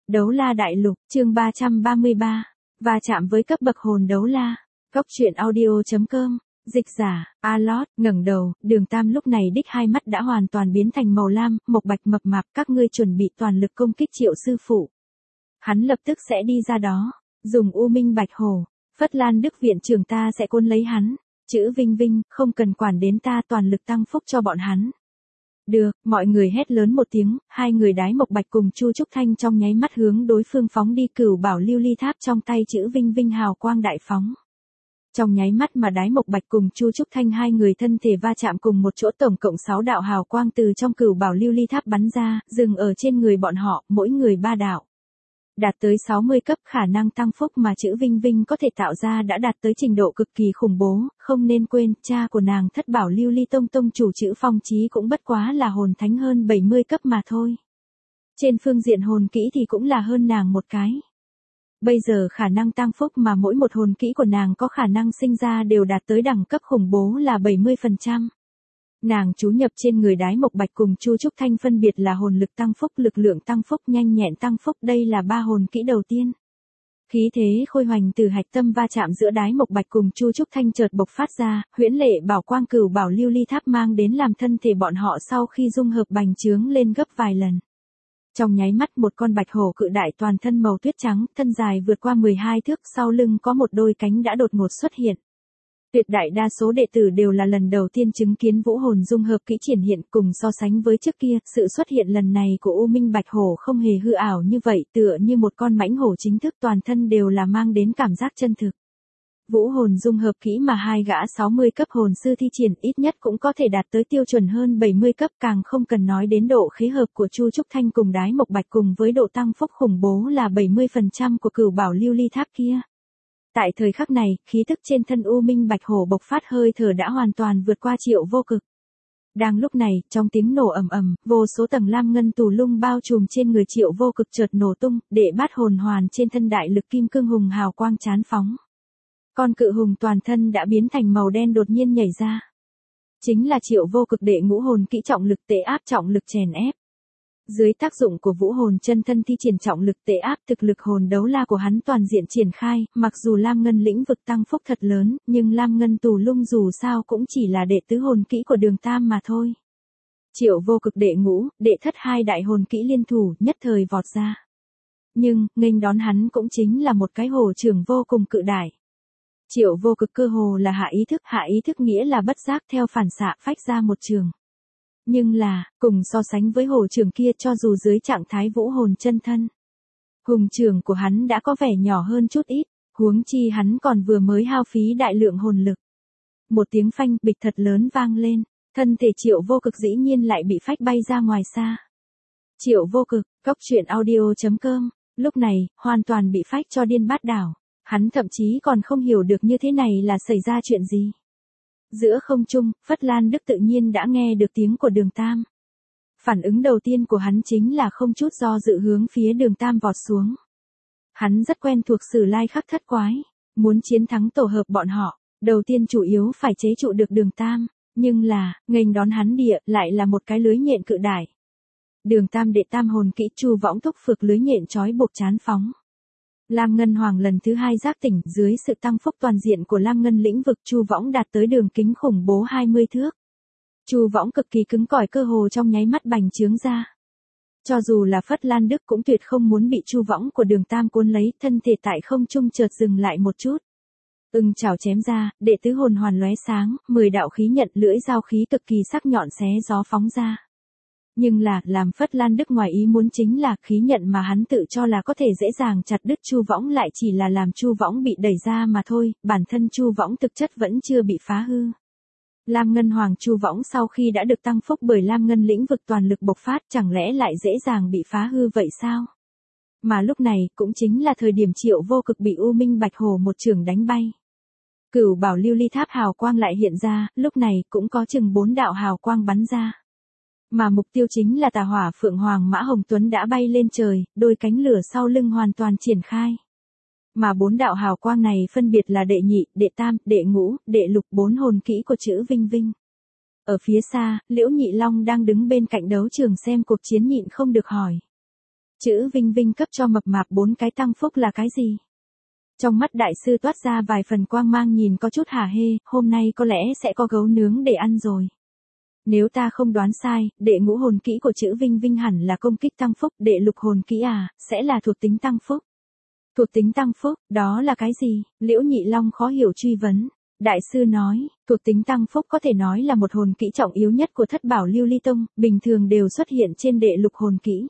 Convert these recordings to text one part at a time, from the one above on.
Đấu la đại lục, chương 333. Va chạm với cấp bậc hồn đấu la. Góc truyện audio.com. Dịch giả, Alot, ngẩng đầu, Đường Tam lúc này đích hai mắt đã hoàn toàn biến thành màu lam, mộc bạch mập mạp, các ngươi chuẩn bị toàn lực công kích Triệu sư phụ. Hắn lập tức sẽ đi ra đó, dùng U Minh Bạch Hổ, Phất Lan Đức viện trưởng ta sẽ cuốn lấy hắn. Chữ Vinh Vinh, không cần quản đến ta, toàn lực tăng phúc cho bọn hắn. Được, mọi người hét lớn một tiếng, hai người Đái Mộc Bạch cùng Chu Trúc Thanh trong nháy mắt hướng đối phương phóng đi. Cửu bảo lưu ly tháp trong tay Chữ Vinh Vinh hào quang đại phóng. Trong nháy mắt mà Đái Mộc Bạch cùng Chu Trúc Thanh hai người thân thể va chạm cùng một chỗ, tổng cộng 6 đạo hào quang từ trong cửu bảo lưu ly tháp bắn ra, dừng ở trên người bọn họ, mỗi người 3 đạo. Đạt tới 60 cấp, khả năng tăng phúc mà Chữ Vinh Vinh có thể tạo ra đã đạt tới trình độ cực kỳ khủng bố, không nên quên, cha của nàng Thất Bảo Lưu Ly Tông tông chủ Chữ Phong Chí cũng bất quá là hồn thánh hơn 70 cấp mà thôi. Trên phương diện hồn kỹ thì cũng là hơn nàng một cái. Bây giờ khả năng tăng phúc mà mỗi một hồn kỹ của nàng có khả năng sinh ra đều đạt tới đẳng cấp khủng bố là 70%. Nàng chú nhập trên người Đái Mộc Bạch cùng Chu Trúc Thanh phân biệt là hồn lực tăng phúc, lực lượng tăng phúc, nhanh nhẹn tăng phúc, đây là 3 hồn kỹ đầu tiên. Khí thế khôi hoành từ hạch tâm va chạm giữa Đái Mộc Bạch cùng Chu Trúc Thanh chợt bộc phát ra, huyễn lệ bảo quang cửu bảo lưu ly tháp mang đến làm thân thể bọn họ sau khi dung hợp bành trướng lên gấp vài lần. Trong nháy mắt một con bạch hổ cự đại toàn thân màu tuyết trắng, thân dài vượt qua 12 thước, sau lưng có một đôi cánh đã đột ngột xuất hiện. Tuyệt đại đa số đệ tử đều là lần đầu tiên chứng kiến vũ hồn dung hợp kỹ triển hiện, cùng so sánh với trước kia, sự xuất hiện lần này của U Minh Bạch Hổ không hề hư ảo như vậy, tựa như một con mãnh hổ chính thức, toàn thân đều là mang đến cảm giác chân thực. Vũ hồn dung hợp kỹ mà hai gã 60 cấp hồn sư thi triển ít nhất cũng có thể đạt tới tiêu chuẩn hơn 70 cấp, càng không cần nói đến độ khế hợp của Chu Trúc Thanh cùng Đái Mộc Bạch cùng với độ tăng phúc khủng bố là 70% của cửu bảo lưu ly tháp kia. Tại thời khắc này, khí tức trên thân U Minh Bạch Hổ bộc phát, hơi thở đã hoàn toàn vượt qua Triệu Vô Cực. Đang lúc này, trong tiếng nổ ầm ầm, vô số tầng lam ngân tù lung bao trùm trên người Triệu Vô Cực chợt nổ tung, đệ bát hồn hoàn trên thân đại lực kim cương hùng hào quang chán phóng. Con cự hùng toàn thân đã biến thành màu đen đột nhiên nhảy ra. Chính là Triệu Vô Cực đệ ngũ hồn kỹ trọng lực tệ áp, trọng lực chèn ép. Dưới tác dụng của vũ hồn chân thân thi triển trọng lực tệ áp, thực lực hồn đấu la của hắn toàn diện triển khai, mặc dù Lam Ngân lĩnh vực tăng phúc thật lớn, nhưng Lam Ngân tù lung dù sao cũng chỉ là đệ tứ hồn kỹ của Đường Tam mà thôi. Triệu Vô Cực đệ ngũ, đệ thất hai đại hồn kỹ liên thủ, nhất thời vọt ra. Nhưng, nghênh đón hắn cũng chính là một cái hổ trưởng vô cùng cự đại. Triệu Vô Cực cơ hồ là hạ ý thức nghĩa là bất giác theo phản xạ phách ra một trường. Nhưng là, cùng so sánh với hổ trưởng kia, cho dù dưới trạng thái vũ hồn chân thân, hùng trưởng của hắn đã có vẻ nhỏ hơn chút ít, huống chi hắn còn vừa mới hao phí đại lượng hồn lực. Một tiếng phanh bịch thật lớn vang lên, thân thể Triệu Vô Cực dĩ nhiên lại bị phách bay ra ngoài xa. Triệu Vô Cực, góc truyện audio.com, lúc này, hoàn toàn bị phách cho điên bát đảo, hắn thậm chí còn không hiểu được như thế này là xảy ra chuyện gì. Giữa không trung, Phất Lan Đức tự nhiên đã nghe được tiếng của Đường Tam. Phản ứng đầu tiên của hắn chính là không chút do dự hướng phía Đường Tam vọt xuống. Hắn rất quen thuộc Sử Lai Khắc thất quái, muốn chiến thắng tổ hợp bọn họ, đầu tiên chủ yếu phải chế trụ được Đường Tam, nhưng là, nghênh đón hắn địa lại là một cái lưới nhện cự đại. Đường Tam đệ tam hồn kỹ Chu Võng thúc phược lưới nhện trói buộc chán phóng. Lam Ngân Hoàng lần thứ 2 giác tỉnh, dưới sự tăng phúc toàn diện của Lam Ngân lĩnh vực, Chu Võng đạt tới đường kính khủng bố 20 thước. Chu Võng cực kỳ cứng cỏi, cơ hồ trong nháy mắt bành trướng ra. Cho dù là Phất Lan Đức cũng tuyệt không muốn bị Chu Võng của Đường Tam cuốn lấy, thân thể tại không trung chợt dừng lại một chút. Chảo chém ra, đệ tứ hồn hoàn lóe sáng, 10 đạo khí nhận lưỡi dao khí cực kỳ sắc nhọn xé gió phóng ra. Nhưng là, làm Phất Lan Đức ngoài ý muốn chính là, khí nhận mà hắn tự cho là có thể dễ dàng chặt đứt Chu Võng lại chỉ là làm Chu Võng bị đẩy ra mà thôi, bản thân Chu Võng thực chất vẫn chưa bị phá hư. Lam Ngân Hoàng Chu Võng sau khi đã được tăng phúc bởi Lam Ngân lĩnh vực toàn lực bộc phát, chẳng lẽ lại dễ dàng bị phá hư vậy sao? Mà lúc này, cũng chính là thời điểm Triệu Vô Cực bị U Minh Bạch Hổ một chưởng đánh bay. Cửu bảo lưu ly tháp hào quang lại hiện ra, lúc này cũng có chừng 4 đạo hào quang bắn ra. Mà mục tiêu chính là Tà Hỏa Phượng Hoàng Mã Hồng Tuấn đã bay lên trời, đôi cánh lửa sau lưng hoàn toàn triển khai. Mà 4 đạo hào quang này phân biệt là đệ nhị, đệ tam, đệ ngũ, đệ lục, 4 hồn kỹ của Chữ Vinh Vinh. Ở phía xa, Liễu Nhị Long đang đứng bên cạnh đấu trường xem cuộc chiến nhịn không được hỏi. Chữ Vinh Vinh cấp cho mập mạp 4 cái tăng phúc là cái gì? Trong mắt đại sư toát ra vài phần quang mang nhìn có chút hả hê, hôm nay có lẽ sẽ có gấu nướng để ăn rồi. Nếu ta không đoán sai, đệ ngũ hồn kỹ của chữ Vinh Vinh hẳn là công kích tăng phúc, đệ lục hồn kỹ sẽ là thuộc tính tăng phúc. Thuộc tính tăng phúc, đó là cái gì? Liễu Nhị Long khó hiểu truy vấn. Đại sư nói, thuộc tính tăng phúc có thể nói là một hồn kỹ trọng yếu nhất của Thất Bảo Lưu Ly Tông, bình thường đều xuất hiện trên đệ lục hồn kỹ.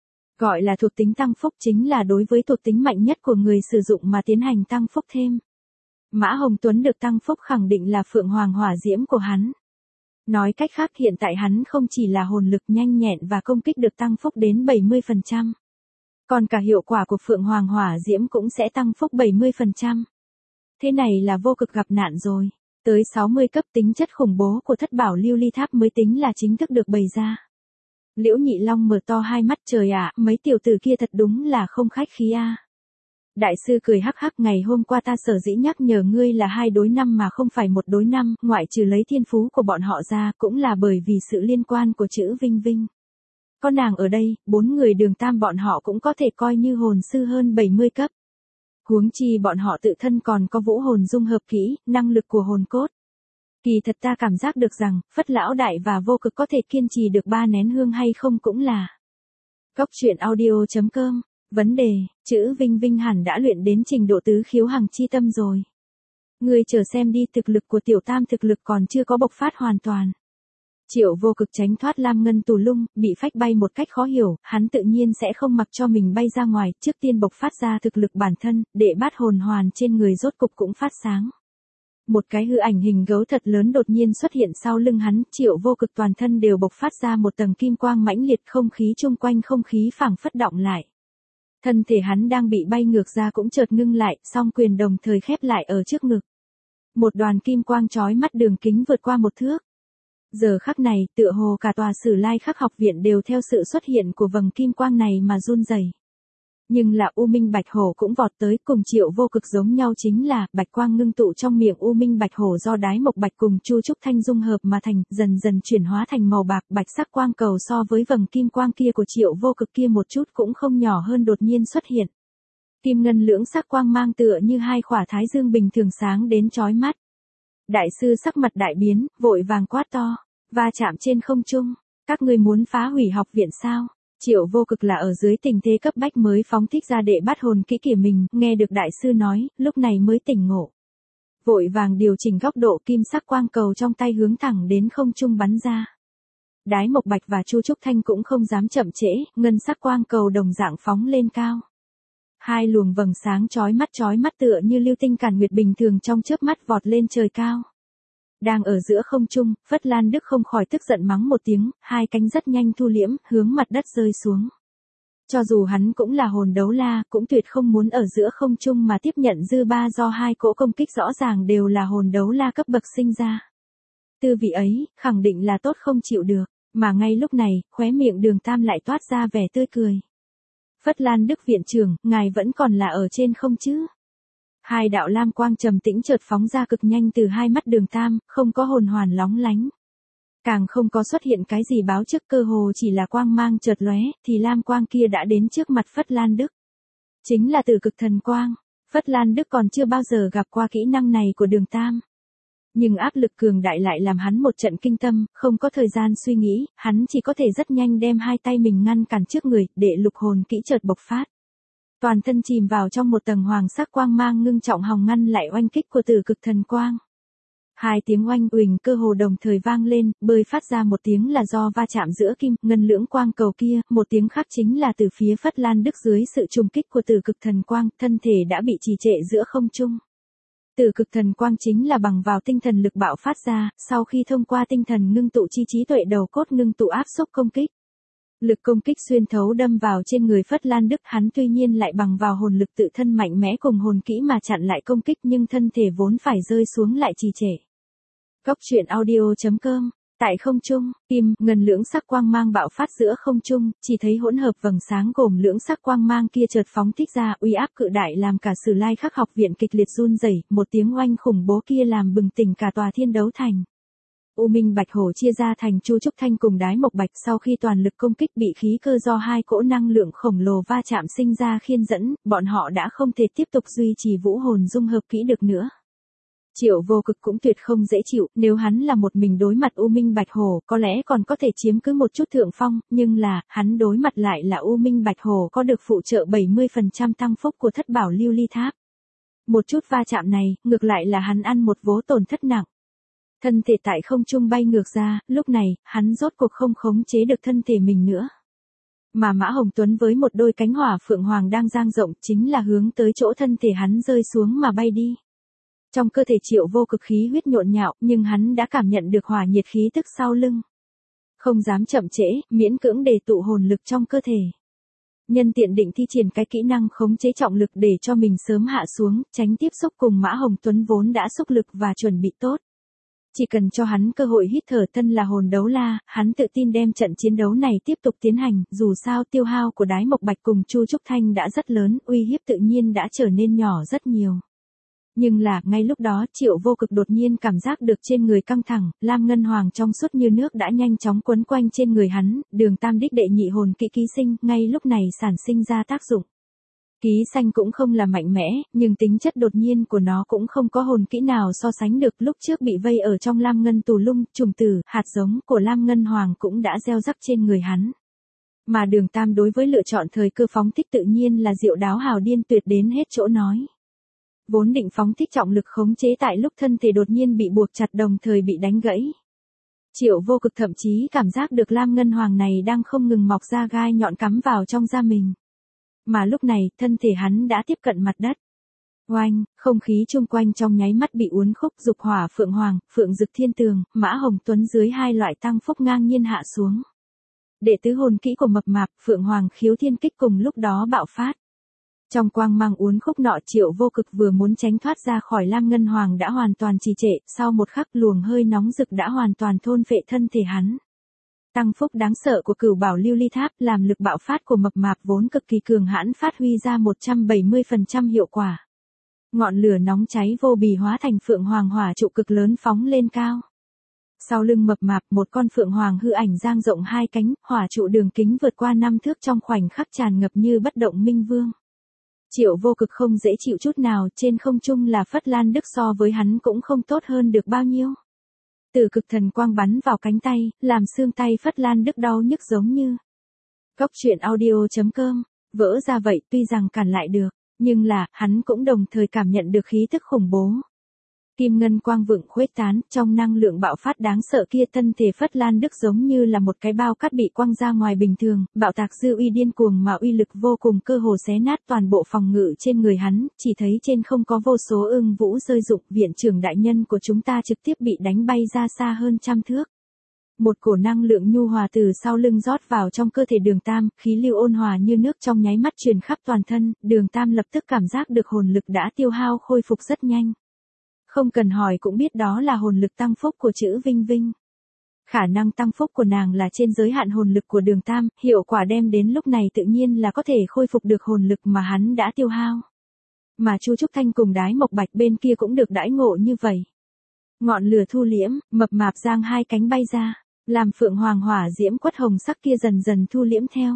Gọi là thuộc tính tăng phúc chính là đối với thuộc tính mạnh nhất của người sử dụng mà tiến hành tăng phúc thêm. Mã Hồng Tuấn được tăng phúc khẳng định là Phượng Hoàng Hỏa Diễm của hắn. Nói cách khác hiện tại hắn không chỉ là hồn lực nhanh nhẹn và công kích được tăng phúc đến 70%. Còn cả hiệu quả của Phượng Hoàng Hỏa Diễm cũng sẽ tăng phúc 70%. Thế này là vô cực gặp nạn rồi. Tới 60 cấp tính chất khủng bố của Thất Bảo Lưu Ly Tháp mới tính là chính thức được bày ra. Liễu Nhị Long mở to hai mắt trời ạ, mấy tiểu tử kia thật đúng là không khách khí a. Đại sư cười hắc hắc, ngày hôm qua ta sở dĩ nhắc nhở ngươi là 2 đối 5 mà không phải 1 đối 5, ngoại trừ lấy thiên phú của bọn họ ra, cũng là bởi vì sự liên quan của chữ Vinh Vinh. Có nàng ở đây, 4 người Đường Tam bọn họ cũng có thể coi như hồn sư hơn 70 cấp. Huống chi bọn họ tự thân còn có vũ hồn dung hợp kỹ, năng lực của hồn cốt. Kỳ thật ta cảm giác được rằng, Phất Lão Đại và Vô Cực có thể kiên trì được 3 nén hương hay không cũng là. Góc truyện audio.com. Vấn đề, chữ Vinh Vinh hẳn đã luyện đến trình độ tứ khiếu hằng chi tâm rồi. Người chờ xem đi, thực lực của Tiểu Tam thực lực còn chưa có bộc phát hoàn toàn. Triệu Vô Cực tránh thoát lam ngân tù lung, bị phách bay một cách khó hiểu, hắn tự nhiên sẽ không mặc cho mình bay ra ngoài, trước tiên bộc phát ra thực lực bản thân, để bát hồn hoàn trên người rốt cục cũng phát sáng. Một cái hư ảnh hình gấu thật lớn đột nhiên xuất hiện sau lưng hắn, Triệu Vô Cực toàn thân đều bộc phát ra một tầng kim quang mãnh liệt, không khí chung quanh không khí phảng phất động lại. Thân thể hắn đang bị bay ngược ra cũng chợt ngưng lại, song quyền đồng thời khép lại ở trước ngực. Một đoàn kim quang chói mắt đường kính vượt qua 1 thước. Giờ khắc này, tựa hồ cả tòa Sử Lai Khắc học viện đều theo sự xuất hiện của vầng kim quang này mà run rẩy. Nhưng là U Minh Bạch Hổ cũng vọt tới, cùng Triệu Vô Cực giống nhau, chính là bạch quang ngưng tụ trong miệng U Minh Bạch Hổ do Đái Mộc Bạch cùng Chu Trúc Thanh dung hợp mà thành, dần dần chuyển hóa thành màu bạc bạch sắc quang cầu, so với vầng kim quang kia của Triệu Vô Cực kia một chút cũng không nhỏ hơn, đột nhiên xuất hiện. Kim ngân lưỡng sắc quang mang tựa như 2 khỏa thái dương bình thường sáng đến chói mắt. Đại sư sắc mặt đại biến, vội vàng quát to, va chạm trên không trung, các ngươi muốn phá hủy học viện sao? Triệu Vô Cực là ở dưới tình thế cấp bách mới phóng thích ra đệ bát hồn kỹ của mình, nghe được đại sư nói, lúc này mới tỉnh ngộ. Vội vàng điều chỉnh góc độ, kim sắc quang cầu trong tay hướng thẳng đến không trung bắn ra. Đái Mộc Bạch và Chu Trúc Thanh cũng không dám chậm trễ, ngân sắc quang cầu đồng dạng phóng lên cao. 2 luồng vầng sáng chói mắt tựa như lưu tinh càn nguyệt bình thường trong chớp mắt vọt lên trời cao. Đang ở giữa không trung, Phất Lan Đức không khỏi tức giận mắng một tiếng, 2 cánh rất nhanh thu liễm, hướng mặt đất rơi xuống. Cho dù hắn cũng là hồn đấu la, cũng tuyệt không muốn ở giữa không trung mà tiếp nhận dư ba do 2 cỗ công kích rõ ràng đều là hồn đấu la cấp bậc sinh ra. Tư vị ấy, khẳng định là tốt không chịu được, mà ngay lúc này, khóe miệng Đường Tam lại toát ra vẻ tươi cười. Phất Lan Đức viện trưởng, ngài vẫn còn là ở trên không chứ? 2 đạo lam quang trầm tĩnh chợt phóng ra cực nhanh từ 2 mắt Đường Tam, không có hồn hoàn lóng lánh. Càng không có xuất hiện cái gì báo trước, cơ hồ chỉ là quang mang chợt lóe, thì lam quang kia đã đến trước mặt Phất Lan Đức. Chính là Tử Cực Thần Quang. Phất Lan Đức còn chưa bao giờ gặp qua kỹ năng này của Đường Tam. Nhưng áp lực cường đại lại làm hắn một trận kinh tâm, không có thời gian suy nghĩ, hắn chỉ có thể rất nhanh đem 2 tay mình ngăn cản trước người, để lục hồn kỹ chợt bộc phát. Toàn thân chìm vào trong một tầng hoàng sắc quang mang ngưng trọng hòng ngăn lại oanh kích của Tử Cực Thần Quang. 2 tiếng oanh uỳnh cơ hồ đồng thời vang lên, bơi phát ra một tiếng là do va chạm giữa kim, ngân lưỡng quang cầu kia, một tiếng khác chính là từ phía Phất Lan Đức dưới sự trùng kích của Tử Cực Thần Quang, thân thể đã bị trì trệ giữa không trung. Tử Cực Thần Quang chính là bằng vào tinh thần lực bạo phát ra, sau khi thông qua tinh thần ngưng tụ chi trí tuệ đầu cốt ngưng tụ áp xúc công kích. Lực công kích xuyên thấu đâm vào trên người Phất Lan Đức, hắn tuy nhiên lại bằng vào hồn lực tự thân mạnh mẽ cùng hồn kỹ mà chặn lại công kích, nhưng thân thể vốn phải rơi xuống lại trì trệ. Góc truyện audio.com. Tại không trung, kim, ngân lưỡng sắc quang mang bạo phát giữa không trung, chỉ thấy hỗn hợp vầng sáng gồm lưỡng sắc quang mang kia chợt phóng thích ra, uy áp cự đại làm cả Sử Lai Khắc học viện kịch liệt run rẩy, một tiếng oanh khủng bố kia làm bừng tỉnh cả tòa Thiên Đấu Thành. U Minh Bạch Hổ chia ra thành Chu Trúc Thanh cùng Đái Mộc Bạch, sau khi toàn lực công kích bị khí cơ do hai cỗ năng lượng khổng lồ va chạm sinh ra khiên dẫn, bọn họ đã không thể tiếp tục duy trì vũ hồn dung hợp kỹ được nữa. Triệu Vô Cực cũng tuyệt không dễ chịu, nếu hắn là một mình đối mặt U Minh Bạch Hổ, có lẽ còn có thể chiếm cứ một chút thượng phong, nhưng là, hắn đối mặt lại là U Minh Bạch Hổ có được phụ trợ 70% tăng phúc của Thất Bảo Lưu Ly Tháp. Một chút va chạm này, ngược lại là hắn ăn một vố tổn thất nặng. Thân thể tại không trung bay ngược ra, lúc này, hắn rốt cuộc không khống chế được thân thể mình nữa. Mà Mã Hồng Tuấn với một đôi cánh hỏa phượng hoàng đang dang rộng chính là hướng tới chỗ thân thể hắn rơi xuống mà bay đi. Trong cơ thể Triệu Vô Cực khí huyết nhộn nhạo, nhưng hắn đã cảm nhận được hỏa nhiệt khí tức sau lưng. Không dám chậm trễ, miễn cưỡng đề tụ hồn lực trong cơ thể. Nhân tiện định thi triển cái kỹ năng khống chế trọng lực để cho mình sớm hạ xuống, tránh tiếp xúc cùng Mã Hồng Tuấn vốn đã xúc lực và chuẩn bị tốt. Chỉ cần cho hắn cơ hội hít thở, thân là hồn đấu la, hắn tự tin đem trận chiến đấu này tiếp tục tiến hành, dù sao tiêu hao của Đái Mộc Bạch cùng Chu Trúc Thanh đã rất lớn, uy hiếp tự nhiên đã trở nên nhỏ rất nhiều. Nhưng là, ngay lúc đó, Triệu Vô Cực đột nhiên cảm giác được trên người căng thẳng, lam ngân hoàng trong suốt như nước đã nhanh chóng quấn quanh trên người hắn, Đường Tam đích đệ nhị hồn kỹ ký sinh, ngay lúc này sản sinh ra tác dụng. Ký xanh cũng không là mạnh mẽ, nhưng tính chất đột nhiên của nó cũng không có hồn kỹ nào so sánh được. Lúc trước bị vây ở trong lam ngân tù lung, trùng tử, hạt giống của lam ngân hoàng cũng đã gieo rắc trên người hắn. Mà Đường Tam đối với lựa chọn thời cơ phóng thích tự nhiên là diệu đáo hào điên tuyệt đến hết chỗ nói. Vốn định phóng thích trọng lực khống chế tại lúc thân thể đột nhiên bị buộc chặt đồng thời bị đánh gãy. Triệu Vô Cực thậm chí cảm giác được lam ngân hoàng này đang không ngừng mọc ra gai nhọn cắm vào trong da mình. Mà lúc này, thân thể hắn đã tiếp cận mặt đất. Oanh, không khí chung quanh trong nháy mắt bị uốn khúc, dục hỏa phượng hoàng, phượng dực thiên tường, Mã Hồng Tuấn dưới hai loại tăng phúc ngang nhiên hạ xuống. Đệ tứ hồn kỹ của mập mạp, phượng hoàng khiếu thiên kích cùng lúc đó bạo phát. Trong quang mang uốn khúc nọ, Triệu Vô Cực vừa muốn tránh thoát ra khỏi lam ngân hoàng đã hoàn toàn trì trệ, sau một khắc luồng hơi nóng rực đã hoàn toàn thôn phệ thân thể hắn. Tăng phúc đáng sợ của Cửu Bảo Lưu Ly Tháp làm lực bạo phát của mập mạp vốn cực kỳ cường hãn phát huy ra 170% hiệu quả. Ngọn lửa nóng cháy vô bì hóa thành phượng hoàng hỏa trụ cực lớn phóng lên cao. Sau lưng mập mạp, một con phượng hoàng hư ảnh dang rộng hai cánh, hỏa trụ đường kính vượt qua 5 thước trong khoảnh khắc tràn ngập như bất động minh vương. Triệu Vô Cực không dễ chịu chút nào, trên không trung là Phất Lan Đức so với hắn cũng không tốt hơn được bao nhiêu. Từ cực thần quang bắn vào cánh tay, làm xương tay Phất Lan Đức đau nhức giống như. Cốc truyện audio.com, vỡ ra vậy tuy rằng cản lại được, nhưng là, hắn cũng đồng thời cảm nhận được khí tức khủng bố. Kim ngân quang vượng khuếch tán, trong năng lượng bạo phát đáng sợ kia thân thể Phất Lan Đức giống như là một cái bao cát bị quăng ra ngoài bình thường, bạo tạc dư uy điên cuồng mà uy lực vô cùng cơ hồ xé nát toàn bộ phòng ngự trên người hắn, chỉ thấy trên không có vô số ưng vũ rơi rụng, viện trưởng đại nhân của chúng ta trực tiếp bị đánh bay ra xa hơn trăm thước. Một cổ năng lượng nhu hòa từ sau lưng rót vào trong cơ thể Đường Tam, khí lưu ôn hòa như nước trong nháy mắt truyền khắp toàn thân, Đường Tam lập tức cảm giác được hồn lực đã tiêu hao khôi phục rất nhanh. Không cần hỏi cũng biết đó là hồn lực tăng phúc của chữ Vinh Vinh. Khả năng tăng phúc của nàng là trên giới hạn hồn lực của Đường Tam, hiệu quả đem đến lúc này tự nhiên là có thể khôi phục được hồn lực mà hắn đã tiêu hao. Mà Chu Trúc Thanh cùng Đái Mộc Bạch bên kia cũng được đãi ngộ như vậy. Ngọn lửa thu liễm, mập mạp giang hai cánh bay ra, làm phượng hoàng hỏa diễm quất hồng sắc kia dần dần thu liễm theo.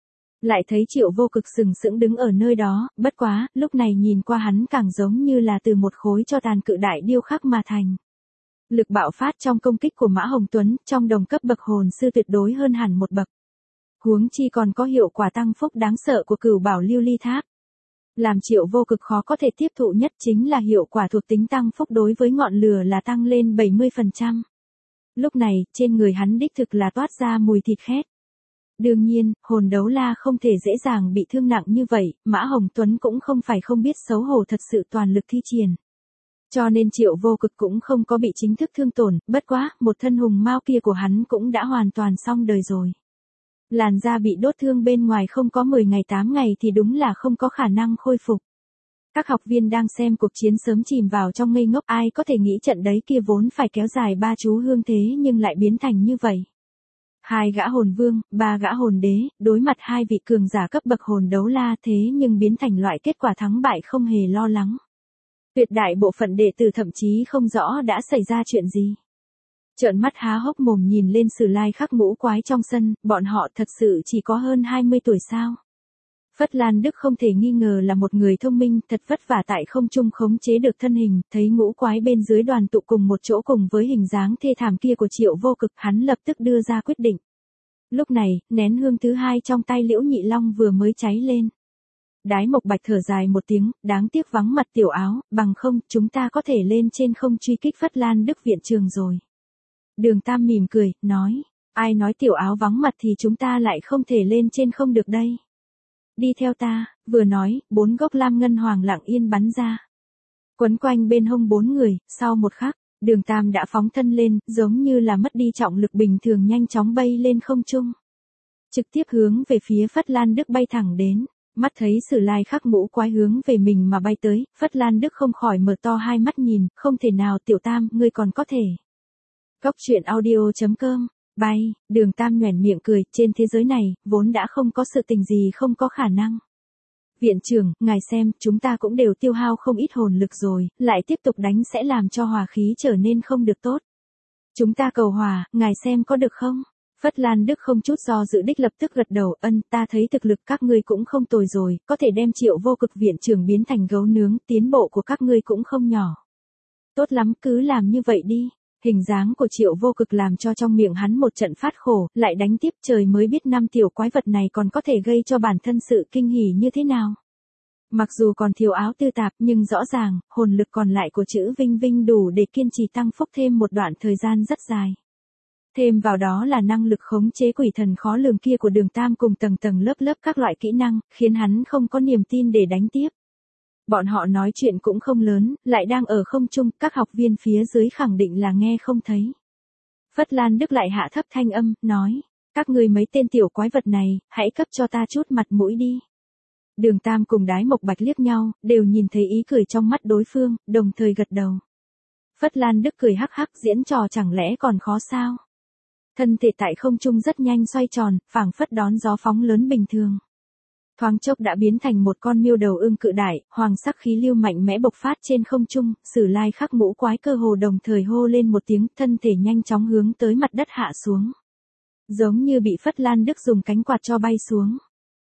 Lại thấy Triệu Vô Cực sừng sững đứng ở nơi đó, bất quá, lúc này nhìn qua hắn càng giống như là từ một khối tro tàn cự đại điêu khắc mà thành. Lực bạo phát trong công kích của Mã Hồng Tuấn, trong đồng cấp bậc hồn sư tuyệt đối hơn hẳn một bậc. Huống chi còn có hiệu quả tăng phúc đáng sợ của Cửu Bảo Lưu Ly Tháp. Làm Triệu Vô Cực khó có thể tiếp thụ nhất chính là hiệu quả thuộc tính tăng phúc đối với ngọn lửa là tăng lên 70%. Lúc này, trên người hắn đích thực là toát ra mùi thịt khét. Đương nhiên, hồn đấu la không thể dễ dàng bị thương nặng như vậy, Mã Hồng Tuấn cũng không phải không biết xấu hổ thật sự toàn lực thi triển. Cho nên Triệu Vô Cực cũng không có bị chính thức thương tổn, bất quá, một thân hùng mao kia của hắn cũng đã hoàn toàn xong đời rồi. Làn da bị đốt thương bên ngoài không có 10 ngày 8 ngày thì đúng là không có khả năng khôi phục. Các học viên đang xem cuộc chiến sớm chìm vào trong ngây ngốc, ai có thể nghĩ trận đấy kia vốn phải kéo dài 3 chú hương thế nhưng lại biến thành như vậy. 2 gã hồn vương, 3 gã hồn đế, đối mặt 2 vị cường giả cấp bậc hồn đấu la thế nhưng biến thành loại kết quả thắng bại không hề lo lắng. Tuyệt đại bộ phận đệ tử thậm chí không rõ đã xảy ra chuyện gì. Trợn mắt há hốc mồm nhìn lên Sử Lai Khắc ngũ quái trong sân, bọn họ thật sự chỉ có hơn 20 tuổi sao? Phất Lan Đức không thể nghi ngờ là một người thông minh, thật vất vả tại không trung khống chế được thân hình, thấy ngũ quái bên dưới đoàn tụ cùng một chỗ cùng với hình dáng thê thảm kia của Triệu Vô Cực, hắn lập tức đưa ra quyết định. Lúc này, nén hương thứ hai trong tay Liễu Nhị Long vừa mới cháy lên. Đái Mộc Bạch thở dài một tiếng, đáng tiếc vắng mặt Tiểu Áo, bằng không, chúng ta có thể lên trên không truy kích Phất Lan Đức viện trường rồi. Đường Tam mỉm cười, nói, ai nói Tiểu Áo vắng mặt thì chúng ta lại không thể lên trên không được đây. Đi theo ta, vừa nói, 4 gốc lam ngân hoàng lặng yên bắn ra. Quấn quanh bên hông 4 người, sau một khắc, Đường Tam đã phóng thân lên, giống như là mất đi trọng lực bình thường nhanh chóng bay lên không trung. Trực tiếp hướng về phía Phất Lan Đức bay thẳng đến. Mắt thấy Sử Lai Khắc ngũ quái hướng về mình mà bay tới, Phất Lan Đức không khỏi mở to hai mắt nhìn, không thể nào Tiểu Tam, ngươi còn có thể. Góc truyện audio.com, bay, Đường Tam nhoẻn miệng cười, trên thế giới này, vốn đã không có sự tình gì không có khả năng. Viện trưởng, ngài xem, chúng ta cũng đều tiêu hao không ít hồn lực rồi, lại tiếp tục đánh sẽ làm cho hòa khí trở nên không được tốt. Chúng ta cầu hòa, ngài xem có được không? Phất Lan Đức không chút do dự đích lập tức gật đầu, ta thấy thực lực các ngươi cũng không tồi rồi, có thể đem Triệu Vô Cực viện trưởng biến thành gấu nướng, tiến bộ của các ngươi cũng không nhỏ. Tốt lắm, cứ làm như vậy đi. Hình dáng của Triệu Vô Cực làm cho trong miệng hắn một trận phát khổ, lại đánh tiếp, trời mới biết năm tiểu quái vật này còn có thể gây cho bản thân sự kinh hỉ như thế nào. Mặc dù còn thiếu áo tư tạp nhưng rõ ràng, hồn lực còn lại của chữ Vinh Vinh đủ để kiên trì tăng phúc thêm một đoạn thời gian rất dài. Thêm vào đó là năng lực khống chế quỷ thần khó lường kia của Đường Tam cùng tầng tầng lớp lớp các loại kỹ năng, khiến hắn không có niềm tin để đánh tiếp. Bọn họ nói chuyện cũng không lớn, lại đang ở không trung, các học viên phía dưới khẳng định là nghe không thấy. Phất Lan Đức lại hạ thấp thanh âm, nói, các ngươi mấy tên tiểu quái vật này, hãy cấp cho ta chút mặt mũi đi. Đường Tam cùng Đái Mộc Bạch liếc nhau, đều nhìn thấy ý cười trong mắt đối phương, đồng thời gật đầu. Phất Lan Đức cười hắc hắc, diễn trò chẳng lẽ còn khó sao? Thân thể tại không trung rất nhanh xoay tròn, phảng phất đón gió phóng lớn bình thường. Thoáng chốc đã biến thành một con miêu đầu ưng cự đại, hoàng sắc khí lưu mạnh mẽ bộc phát trên không trung, Sử Lai Khắc ngũ quái cơ hồ đồng thời hô lên một tiếng, thân thể nhanh chóng hướng tới mặt đất hạ xuống. Giống như bị Phất Lan Đức dùng cánh quạt cho bay xuống.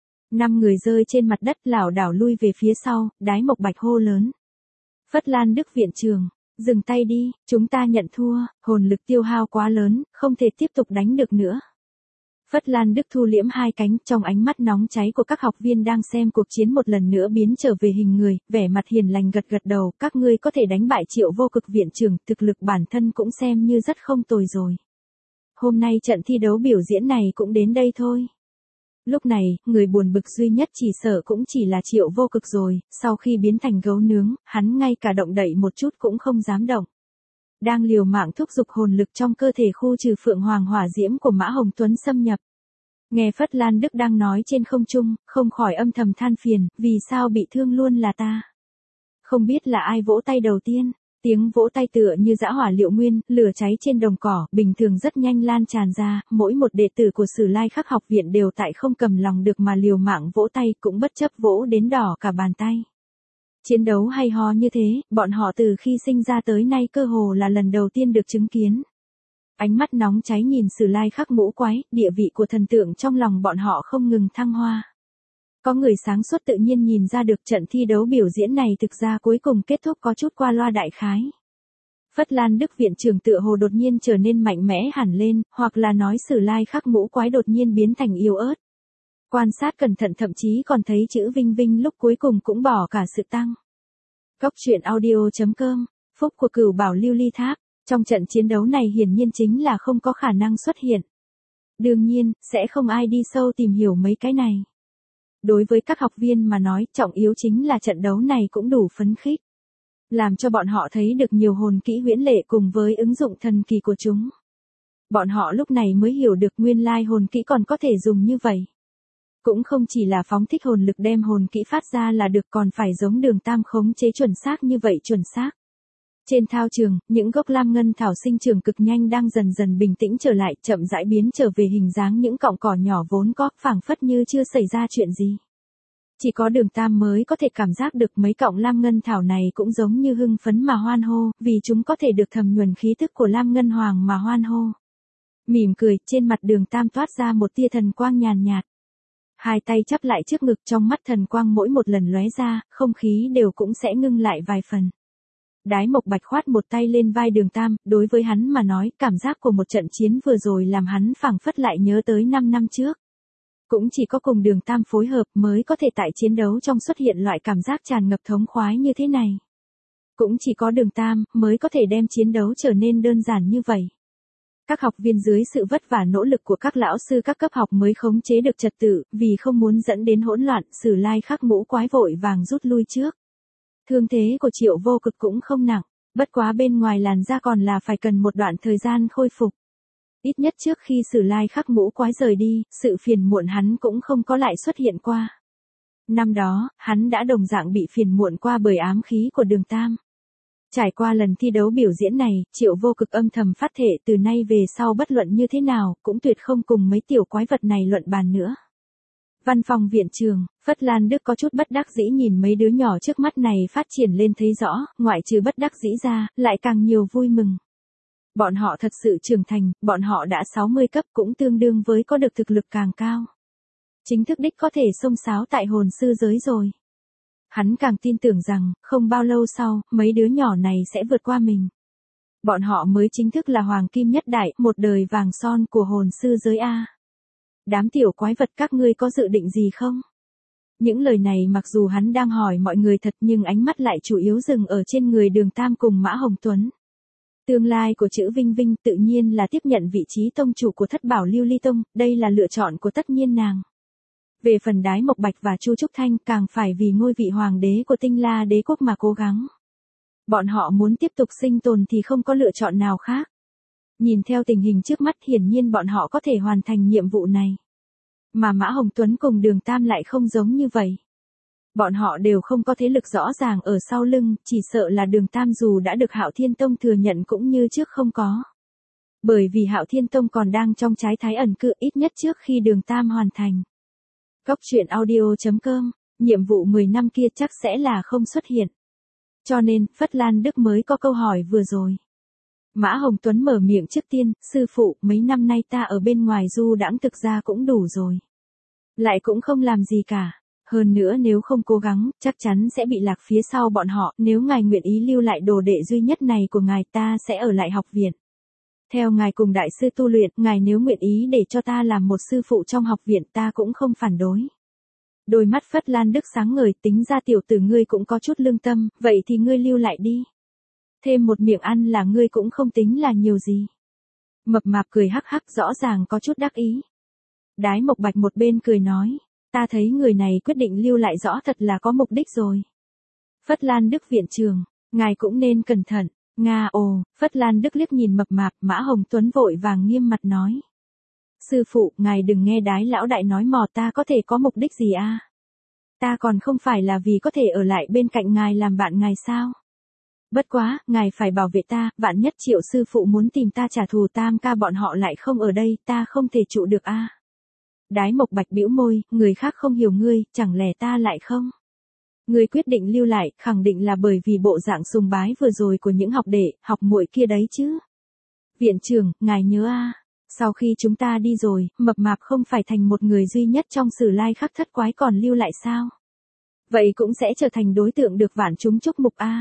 5 người rơi trên mặt đất lảo đảo lui về phía sau, Đái Mộc Bạch hô lớn. Phất Lan Đức viện trưởng, dừng tay đi, chúng ta nhận thua, hồn lực tiêu hao quá lớn, không thể tiếp tục đánh được nữa. Phất Lan Đức thu liễm hai cánh, trong ánh mắt nóng cháy của các học viên đang xem cuộc chiến một lần nữa biến trở về hình người, vẻ mặt hiền lành gật gật đầu, các ngươi có thể đánh bại Triệu Vô Cực viện trưởng, thực lực bản thân cũng xem như rất không tồi rồi. Hôm nay trận thi đấu biểu diễn này cũng đến đây thôi. Lúc này, người buồn bực duy nhất chỉ sợ cũng chỉ là Triệu Vô Cực rồi, sau khi biến thành gấu nướng, hắn ngay cả động đậy một chút cũng không dám động. Đang liều mạng thúc giục hồn lực trong cơ thể khu trừ Phượng Hoàng hỏa diễm của Mã Hồng Tuấn xâm nhập. Nghe Phất Lan Đức đang nói trên không trung, không khỏi âm thầm than phiền, vì sao bị thương luôn là ta. Không biết là ai vỗ tay đầu tiên, tiếng vỗ tay tựa như dã hỏa liệu nguyên, lửa cháy trên đồng cỏ, bình thường rất nhanh lan tràn ra, mỗi một đệ tử của Sử Lai Khắc học viện đều tại không cầm lòng được mà liều mạng vỗ tay, cũng bất chấp vỗ đến đỏ cả bàn tay. Chiến đấu hay ho như thế, bọn họ từ khi sinh ra tới nay cơ hồ là lần đầu tiên được chứng kiến. Ánh mắt nóng cháy nhìn Sử Lai Khắc ngũ quái, địa vị của thần tượng trong lòng bọn họ không ngừng thăng hoa. Có người sáng suốt tự nhiên nhìn ra được trận thi đấu biểu diễn này thực ra cuối cùng kết thúc có chút qua loa đại khái. Phất Lan Đức viện trưởng tựa hồ đột nhiên trở nên mạnh mẽ hẳn lên, hoặc là nói Sử Lai Khắc ngũ quái đột nhiên biến thành yếu ớt. Quan sát cẩn thận thậm chí còn thấy chữ Vinh Vinh lúc cuối cùng cũng bỏ cả sự tăng. Góc truyện audio.com, phúc của Cửu Bảo Lưu Ly Tháp, trong trận chiến đấu này hiển nhiên chính là không có khả năng xuất hiện. Đương nhiên, sẽ không ai đi sâu tìm hiểu mấy cái này. Đối với các học viên mà nói, trọng yếu chính là trận đấu này cũng đủ phấn khích. Làm cho bọn họ thấy được nhiều hồn kỹ huyễn lệ cùng với ứng dụng thần kỳ của chúng. Bọn họ lúc này mới hiểu được nguyên lai hồn kỹ còn có thể dùng như vậy. Cũng không chỉ là phóng thích hồn lực đem hồn kỹ phát ra là được, còn phải giống Đường Tam khống chế chuẩn xác như vậy chuẩn xác. Trên thao trường, những gốc lam ngân thảo sinh trưởng cực nhanh đang dần dần bình tĩnh trở lại, chậm rãi biến trở về hình dáng những cọng cỏ nhỏ vốn có, phảng phất như chưa xảy ra chuyện gì. Chỉ có Đường Tam mới có thể cảm giác được mấy cọng lam ngân thảo này cũng giống như hưng phấn mà hoan hô, vì chúng có thể được thẩm nhuần khí thức của lam ngân hoàng mà hoan hô. Mỉm cười, trên mặt Đường Tam toát ra một tia thần quang nhàn nhạt. Hai tay chắp lại trước ngực, trong mắt thần quang mỗi một lần lóe ra, không khí đều cũng sẽ ngưng lại vài phần. Đái Mộc Bạch khoát một tay lên vai Đường Tam, đối với hắn mà nói, cảm giác của một trận chiến vừa rồi làm hắn phảng phất lại nhớ tới 5 năm trước. Cũng chỉ có cùng Đường Tam phối hợp mới có thể tại chiến đấu trong xuất hiện loại cảm giác tràn ngập thống khoái như thế này. Cũng chỉ có Đường Tam mới có thể đem chiến đấu trở nên đơn giản như vậy. Các học viên dưới sự vất vả nỗ lực của các lão sư các cấp học mới khống chế được trật tự, vì không muốn dẫn đến hỗn loạn, Sử Lai Khắc Ngũ Quái vội vàng rút lui trước. Thương thế của Triệu Vô Cực cũng không nặng, bất quá bên ngoài làn da còn là phải cần một đoạn thời gian khôi phục. Ít nhất trước khi Sử Lai Khắc Ngũ Quái rời đi, sự phiền muộn hắn cũng không có lại xuất hiện qua. Năm đó, hắn đã đồng dạng bị phiền muộn qua bởi ám khí của Đường Tam. Trải qua lần thi đấu biểu diễn này, Triệu Vô Cực âm thầm phát thệ từ nay về sau bất luận như thế nào, cũng tuyệt không cùng mấy tiểu quái vật này luận bàn nữa. Văn phòng viện trường, Phất Lan Đức có chút bất đắc dĩ nhìn mấy đứa nhỏ trước mắt này phát triển lên thấy rõ, ngoại trừ bất đắc dĩ ra, lại càng nhiều vui mừng. Bọn họ thật sự trưởng thành, bọn họ đã 60 cấp cũng tương đương với có được thực lực càng cao. Chính thức đích có thể xông xáo tại hồn sư giới rồi. Hắn càng tin tưởng rằng, không bao lâu sau, mấy đứa nhỏ này sẽ vượt qua mình. Bọn họ mới chính thức là hoàng kim nhất đại, một đời vàng son của hồn sư giới A. Đám tiểu quái vật các ngươi có dự định gì không? Những lời này mặc dù hắn đang hỏi mọi người thật nhưng ánh mắt lại chủ yếu dừng ở trên người Đường Tam cùng Mã Hồng Tuấn. Tương lai của chữ Vinh Vinh tự nhiên là tiếp nhận vị trí tông chủ của Thất Bảo Lưu Ly Tông, đây là lựa chọn của tất nhiên nàng. Về phần Đái Mộc Bạch và Chu Trúc Thanh càng phải vì ngôi vị hoàng đế của Tinh La Đế quốc mà cố gắng. Bọn họ muốn tiếp tục sinh tồn thì không có lựa chọn nào khác. Nhìn theo tình hình trước mắt hiển nhiên bọn họ có thể hoàn thành nhiệm vụ này. Mà Mã Hồng Tuấn cùng Đường Tam lại không giống như vậy. Bọn họ đều không có thế lực rõ ràng ở sau lưng, chỉ sợ là Đường Tam dù đã được Hạo Thiên Tông thừa nhận cũng như trước không có. Bởi vì Hạo Thiên Tông còn đang trong trái thái ẩn cư ít nhất trước khi Đường Tam hoàn thành. Cốc truyện audio.com, nhiệm vụ 10 năm kia chắc sẽ là không xuất hiện. Cho nên, Phất Lan Đức mới có câu hỏi vừa rồi. Mã Hồng Tuấn mở miệng trước tiên, sư phụ, mấy năm nay ta ở bên ngoài du đãng thực ra cũng đủ rồi. Lại cũng không làm gì cả. Hơn nữa nếu không cố gắng, chắc chắn sẽ bị lạc phía sau bọn họ, nếu ngài nguyện ý lưu lại đồ đệ duy nhất này của ngài ta sẽ ở lại học viện. Theo ngài cùng đại sư tu luyện, ngài nếu nguyện ý để cho ta làm một sư phụ trong học viện ta cũng không phản đối. Đôi mắt Phất Lan Đức sáng ngời, tính ra tiểu tử ngươi cũng có chút lương tâm, vậy thì ngươi lưu lại đi. Thêm một miệng ăn là ngươi cũng không tính là nhiều gì. Mập mạp cười hắc hắc rõ ràng có chút đắc ý. Đái Mộc Bạch một bên cười nói, ta thấy người này quyết định lưu lại rõ thật là có mục đích rồi. Phất Lan Đức viện trường, ngài cũng nên cẩn thận. Nga ồ, Phất Lan Đức liếc nhìn mập mạp, Mã Hồng Tuấn vội vàng nghiêm mặt nói. Sư phụ, ngài đừng nghe Đái lão đại nói mò ta có thể có mục đích gì à? Ta còn không phải là vì có thể ở lại bên cạnh ngài làm bạn ngài sao? Bất quá, ngài phải bảo vệ ta, vạn nhất Triệu sư phụ muốn tìm ta trả thù Tam ca bọn họ lại không ở đây, ta không thể trụ được à? Đái Mộc Bạch bĩu môi, người khác không hiểu ngươi, chẳng lẽ ta lại không? Ngươi quyết định lưu lại, khẳng định là bởi vì bộ dạng sùng bái vừa rồi của những học đệ, học muội kia đấy chứ. Viện trưởng, ngài nhớ à, sau khi chúng ta đi rồi, mập mạp không phải thành một người duy nhất trong Sử Lai Khắc thất quái còn lưu lại sao? Vậy cũng sẽ trở thành đối tượng được vạn chúng chúc mục a.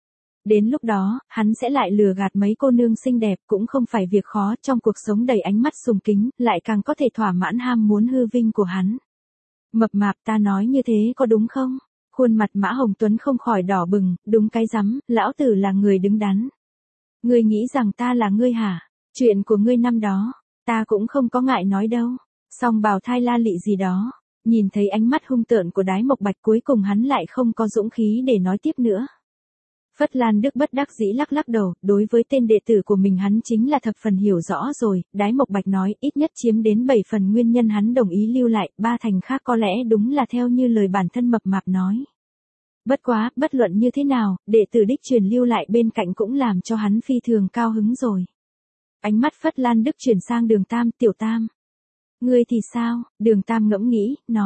Đến lúc đó, hắn sẽ lại lừa gạt mấy cô nương xinh đẹp cũng không phải việc khó trong cuộc sống đầy ánh mắt sùng kính, lại càng có thể thỏa mãn ham muốn hư vinh của hắn. Mập mạp ta nói như thế có đúng không? Khuôn mặt Mã Hồng Tuấn không khỏi đỏ bừng, đúng cái rắm, lão tử là người đứng đắn. Ngươi nghĩ rằng ta là ngươi hả? Chuyện của ngươi năm đó, ta cũng không có ngại nói đâu. Song bào thai la lị gì đó. Nhìn thấy ánh mắt hung tợn của Đái Mộc Bạch cuối cùng hắn lại không có dũng khí để nói tiếp nữa. Phất Lan Đức bất đắc dĩ lắc lắc đầu, đối với tên đệ tử của mình hắn chính là thập phần hiểu rõ rồi, Đái Mộc Bạch nói ít nhất chiếm đến 7 phần nguyên nhân hắn đồng ý lưu lại, 3 thành khác có lẽ đúng là theo như lời bản thân mập mạp nói. Bất quá, bất luận như thế nào, đệ tử đích truyền lưu lại bên cạnh cũng làm cho hắn phi thường cao hứng rồi. Ánh mắt Phất Lan Đức chuyển sang Đường Tam, Tiểu Tam. Ngươi thì sao? Đường Tam ngẫm nghĩ, nói.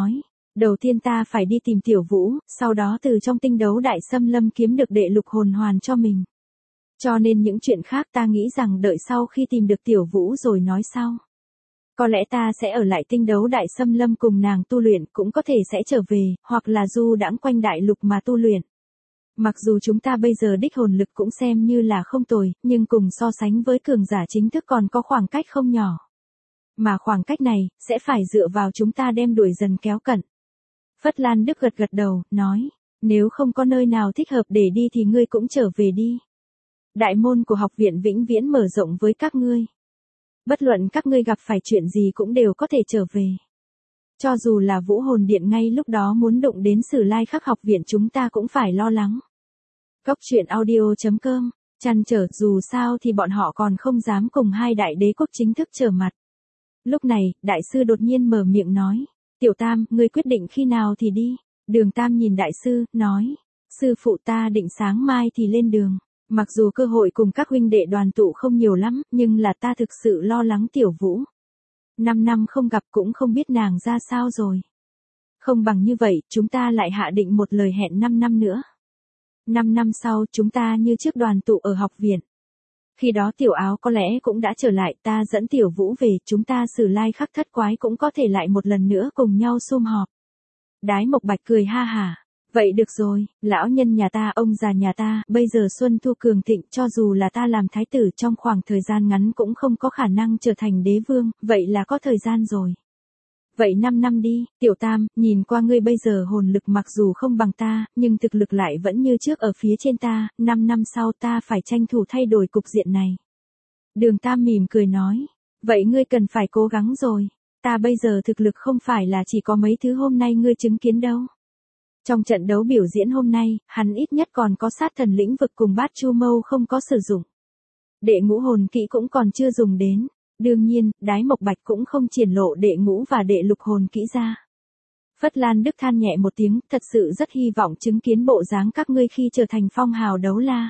Đầu tiên ta phải đi tìm Tiểu Vũ, sau đó từ trong tinh đấu đại xâm lâm kiếm được đệ lục hồn hoàn cho mình. Cho nên những chuyện khác ta nghĩ rằng đợi sau khi tìm được Tiểu Vũ rồi nói sau. Có lẽ ta sẽ ở lại tinh đấu đại xâm lâm cùng nàng tu luyện, cũng có thể sẽ trở về, hoặc là du đãng quanh đại lục mà tu luyện. Mặc dù chúng ta bây giờ đích hồn lực cũng xem như là không tồi, nhưng cùng so sánh với cường giả chính thức còn có khoảng cách không nhỏ. Mà khoảng cách này, sẽ phải dựa vào chúng ta đem đuổi dần kéo cận. Phất Lan Đức gật gật đầu, nói, nếu không có nơi nào thích hợp để đi thì ngươi cũng trở về đi. Đại môn của học viện vĩnh viễn mở rộng với các ngươi. Bất luận các ngươi gặp phải chuyện gì cũng đều có thể trở về. Cho dù là Vũ Hồn Điện ngay lúc đó muốn đụng đến Sử Lai Khắc học viện chúng ta cũng phải lo lắng. Cốc truyện audio.com, chăn trở dù sao thì bọn họ còn không dám cùng hai đại đế quốc chính thức trở mặt. Lúc này, đại sư đột nhiên mở miệng nói, Tiểu Tam, ngươi quyết định khi nào thì đi. Đường Tam nhìn đại sư, nói, sư phụ ta định sáng mai thì lên đường. Mặc dù cơ hội cùng các huynh đệ đoàn tụ không nhiều lắm, nhưng là ta thực sự lo lắng Tiểu Vũ. 5 năm không gặp cũng không biết nàng ra sao rồi. Không bằng như vậy, chúng ta lại hạ định một lời hẹn 5 năm nữa. 5 năm sau, chúng ta như trước đoàn tụ ở học viện. Khi đó Tiểu Áo có lẽ cũng đã trở lại, ta dẫn Tiểu Vũ về, chúng ta Sử Lai Khắc thất quái cũng có thể lại một lần nữa cùng nhau sum họp. Đái Mộc Bạch cười ha hả. Vậy được rồi, lão nhân nhà ta, ông già nhà ta, bây giờ Xuân Thu cường thịnh, cho dù là ta làm thái tử trong khoảng thời gian ngắn cũng không có khả năng trở thành đế vương, vậy là có thời gian rồi. Vậy 5 năm đi, Tiểu Tam, nhìn qua ngươi bây giờ hồn lực mặc dù không bằng ta, nhưng thực lực lại vẫn như trước ở phía trên ta, 5 năm sau ta phải tranh thủ thay đổi cục diện này. Đường Tam mỉm cười nói, vậy ngươi cần phải cố gắng rồi, ta bây giờ thực lực không phải là chỉ có mấy thứ hôm nay ngươi chứng kiến đâu. Trong trận đấu biểu diễn hôm nay, hắn ít nhất còn có sát thần lĩnh vực cùng bát chu mâu không có sử dụng. Đệ ngũ hồn kỹ cũng còn chưa dùng đến. Đương nhiên, Đái Mộc Bạch cũng không triển lộ đệ ngũ và đệ lục hồn kỹ ra. Phất Lan Đức than nhẹ một tiếng, thật sự rất hy vọng chứng kiến bộ dáng các ngươi khi trở thành phong hào đấu la.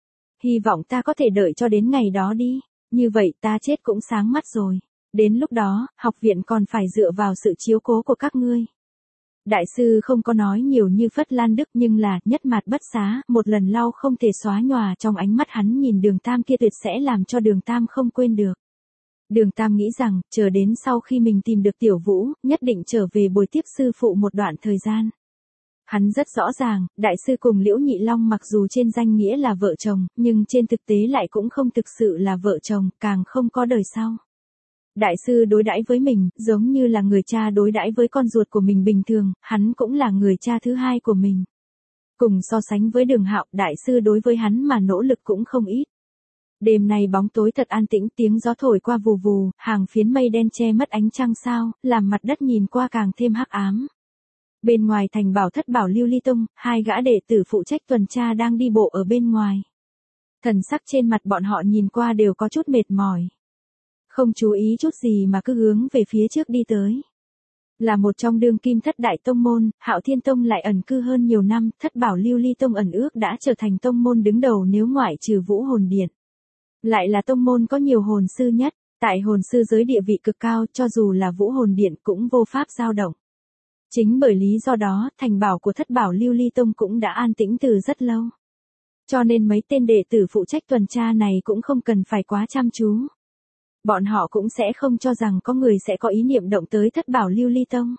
Hy vọng ta có thể đợi cho đến ngày đó đi, như vậy ta chết cũng sáng mắt rồi. Đến lúc đó, học viện còn phải dựa vào sự chiếu cố của các ngươi. Đại sư không có nói nhiều như Phất Lan Đức nhưng là nhất mặt bất xá, một lần lau không thể xóa nhòa trong ánh mắt hắn nhìn Đường Tam kia tuyệt sẽ làm cho Đường Tam không quên được. Đường Tam nghĩ rằng, chờ đến sau khi mình tìm được Tiểu Vũ, nhất định trở về bồi tiếp sư phụ một đoạn thời gian. Hắn rất rõ ràng, đại sư cùng Liễu Nhị Long mặc dù trên danh nghĩa là vợ chồng, nhưng trên thực tế lại cũng không thực sự là vợ chồng, càng không có đời sau. Đại sư đối đãi với mình, giống như là người cha đối đãi với con ruột của mình bình thường, hắn cũng là người cha thứ hai của mình. Cùng so sánh với Đường Hạo, đại sư đối với hắn mà nỗ lực cũng không ít. Đêm nay bóng tối thật an tĩnh, tiếng gió thổi qua vù vù, hàng phiến mây đen che mất ánh trăng sao, làm mặt đất nhìn qua càng thêm hắc ám. Bên ngoài thành Bảo Thất Bảo Lưu Ly Tông, hai gã đệ tử phụ trách tuần tra đang đi bộ ở bên ngoài. Thần sắc trên mặt bọn họ nhìn qua đều có chút mệt mỏi. Không chú ý chút gì mà cứ hướng về phía trước đi tới. Là một trong đương kim thất đại tông môn, Hạo Thiên Tông lại ẩn cư hơn nhiều năm, Thất Bảo Lưu Ly Tông ẩn ước đã trở thành tông môn đứng đầu nếu ngoại trừ Vũ Hồn Điện. Lại là tông môn có nhiều hồn sư nhất, tại hồn sư giới địa vị cực cao, cho dù là Vũ Hồn Điện cũng vô pháp dao động. Chính bởi lý do đó, thành bảo của Thất Bảo Lưu Ly Tông cũng đã an tĩnh từ rất lâu. Cho nên mấy tên đệ tử phụ trách tuần tra này cũng không cần phải quá chăm chú. Bọn họ cũng sẽ không cho rằng có người sẽ có ý niệm động tới Thất Bảo Lưu Ly Tông.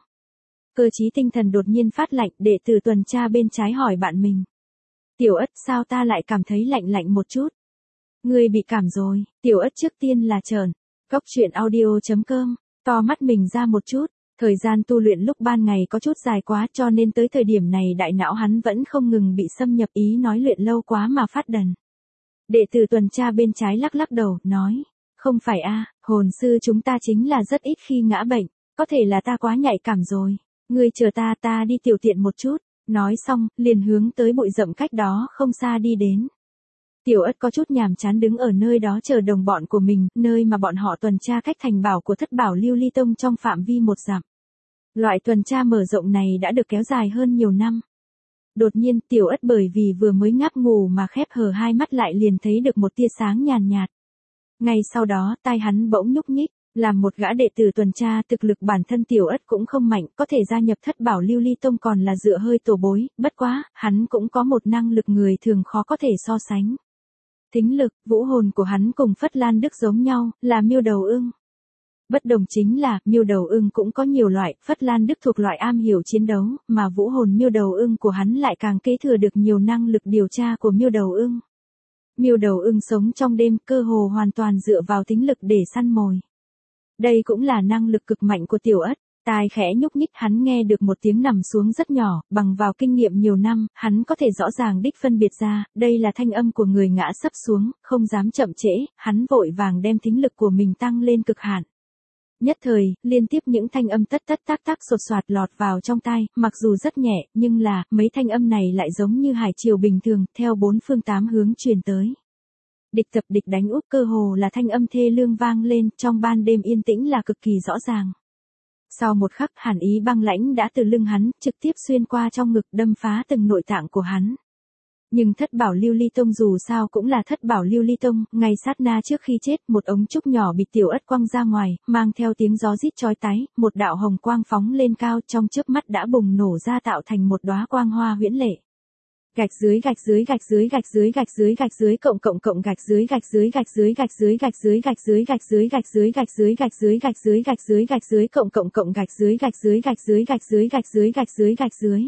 Cơ trí tinh thần đột nhiên phát lạnh, đệ tử tuần tra bên trái hỏi bạn mình. Tiểu Ất, sao ta lại cảm thấy lạnh lạnh một chút? Ngươi bị cảm rồi. Tiểu Ất trước tiên là trởn. Cốc truyện audio.com, to mắt mình ra một chút. Thời gian tu luyện lúc ban ngày có chút dài quá, cho nên tới thời điểm này đại não hắn vẫn không ngừng bị xâm nhập, ý nói luyện lâu quá mà phát đần. Đệ tử tuần tra bên trái lắc lắc đầu, nói. Không phải a, hồn sư chúng ta chính là rất ít khi ngã bệnh, có thể là ta quá nhạy cảm rồi. Ngươi chờ ta đi tiểu tiện một chút. Nói xong, liền hướng tới bụi rậm cách đó không xa đi đến. Tiểu Ất có chút nhàm chán đứng ở nơi đó chờ đồng bọn của mình, nơi mà bọn họ tuần tra cách thành bảo của Thất Bảo Lưu Ly Tông trong phạm vi 1 dặm. Loại tuần tra mở rộng này đã được kéo dài hơn nhiều năm. Đột nhiên, Tiểu Ất bởi vì vừa mới ngáp ngủ mà khép hờ hai mắt lại liền thấy được một tia sáng nhàn nhạt. Ngay sau đó, tai hắn bỗng nhúc nhích, Làm một gã đệ tử tuần tra, thực lực bản thân Tiểu Ất cũng không mạnh, có thể gia nhập Thất Bảo Lưu Ly Tông còn là dựa hơi tổ bối, bất quá, hắn cũng có một năng lực người thường khó có thể so sánh. Thính lực, vũ hồn của hắn cùng Phất Lan Đức giống nhau, là miêu đầu ưng. Bất đồng chính là, miêu đầu ưng cũng có nhiều loại, Phất Lan Đức thuộc loại am hiểu chiến đấu, mà vũ hồn miêu đầu ưng của hắn lại càng kế thừa được nhiều năng lực điều tra của miêu đầu ưng. Miêu đầu ưng sống trong đêm, cơ hồ hoàn toàn dựa vào thính lực để săn mồi. Đây cũng là năng lực cực mạnh của Tiểu Ất. Tai khẽ nhúc nhích, hắn nghe được một tiếng nằm xuống rất nhỏ, bằng vào kinh nghiệm nhiều năm, hắn có thể rõ ràng đích phân biệt ra, đây là thanh âm của người ngã sấp xuống, không dám chậm trễ, hắn vội vàng đem thính lực của mình tăng lên cực hạn. Nhất thời, liên tiếp những thanh âm tất tất tác tác sột soạt lọt vào trong tai, mặc dù rất nhẹ, nhưng là, mấy thanh âm này lại giống như hải triều bình thường, theo bốn phương tám hướng truyền tới. Địch tập địch đánh úp, cơ hồ là thanh âm thê lương vang lên, trong ban đêm yên tĩnh là cực kỳ rõ ràng. Sau một khắc, hàn ý băng lãnh đã từ lưng hắn, trực tiếp xuyên qua trong ngực, đâm phá từng nội tạng của hắn. Nhưng Thất Bảo Lưu Ly Tông dù sao cũng là Thất Bảo Lưu Ly Tông, ngay sát na trước khi chết, một ống trúc nhỏ bị Tiểu Ất quăng ra ngoài, mang theo tiếng gió rít chói tai, một đạo hồng quang phóng lên cao, trong chớp mắt đã bùng nổ ra tạo thành một đóa quang hoa huyễn lệ. Gạch dưới gạch dưới gạch dưới gạch dưới gạch dưới gạch dưới cộng cộng cộng gạch dưới gạch dưới gạch dưới gạch dưới gạch dưới gạch dưới gạch dưới gạch dưới gạch dưới gạch dưới gạch dưới gạch dưới gạch dưới cộng cộng cộng gạch dưới gạch dưới gạch dưới gạch dưới gạch dưới gạch dưới gạch dưới.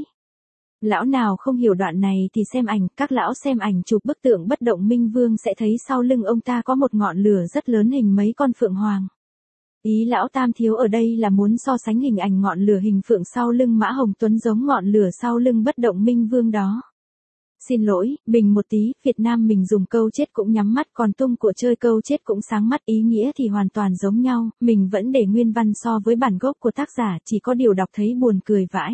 Lão nào không hiểu đoạn này thì xem ảnh, các lão xem ảnh chụp bức tượng bất động minh vương sẽ thấy sau lưng ông ta có một ngọn lửa rất lớn hình mấy con phượng hoàng. Ý lão Tam thiếu ở đây là muốn so sánh hình ảnh ngọn lửa hình phượng sau lưng Mã Hồng Tuấn giống ngọn lửa sau lưng bất động minh vương đó. Xin lỗi, bình một tí, Việt Nam mình dùng câu chết cũng nhắm mắt, còn tung của chơi câu chết cũng sáng mắt, ý nghĩa thì hoàn toàn giống nhau, mình vẫn để nguyên văn so với bản gốc của tác giả, chỉ có điều đọc thấy buồn cười vãi.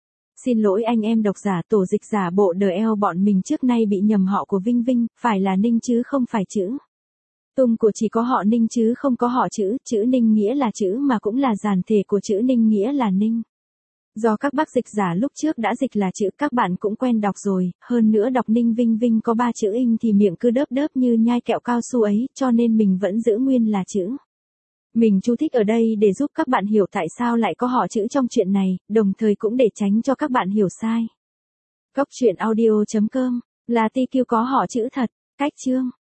Xin lỗi anh em độc giả, tổ dịch giả bộ đờ eo bọn mình trước nay bị nhầm họ của Vinh Vinh, phải là Ninh chứ không phải chữ. Tung của chỉ có họ Ninh chứ không có họ chữ Ninh nghĩa là chữ mà cũng là giản thể của chữ Ninh nghĩa là Ninh. Do các bác dịch giả lúc trước đã dịch là chữ, các bạn cũng quen đọc rồi, hơn nữa đọc Ninh Vinh Vinh có 3 chữ in thì miệng cứ đớp đớp như nhai kẹo cao su ấy, cho nên mình vẫn giữ nguyên là chữ. Mình chú thích ở đây để giúp các bạn hiểu tại sao lại có họ chữ trong chuyện này, đồng thời cũng để tránh cho các bạn hiểu sai. Cốc truyện audio.com là TQ có họ chữ thật, cách chương.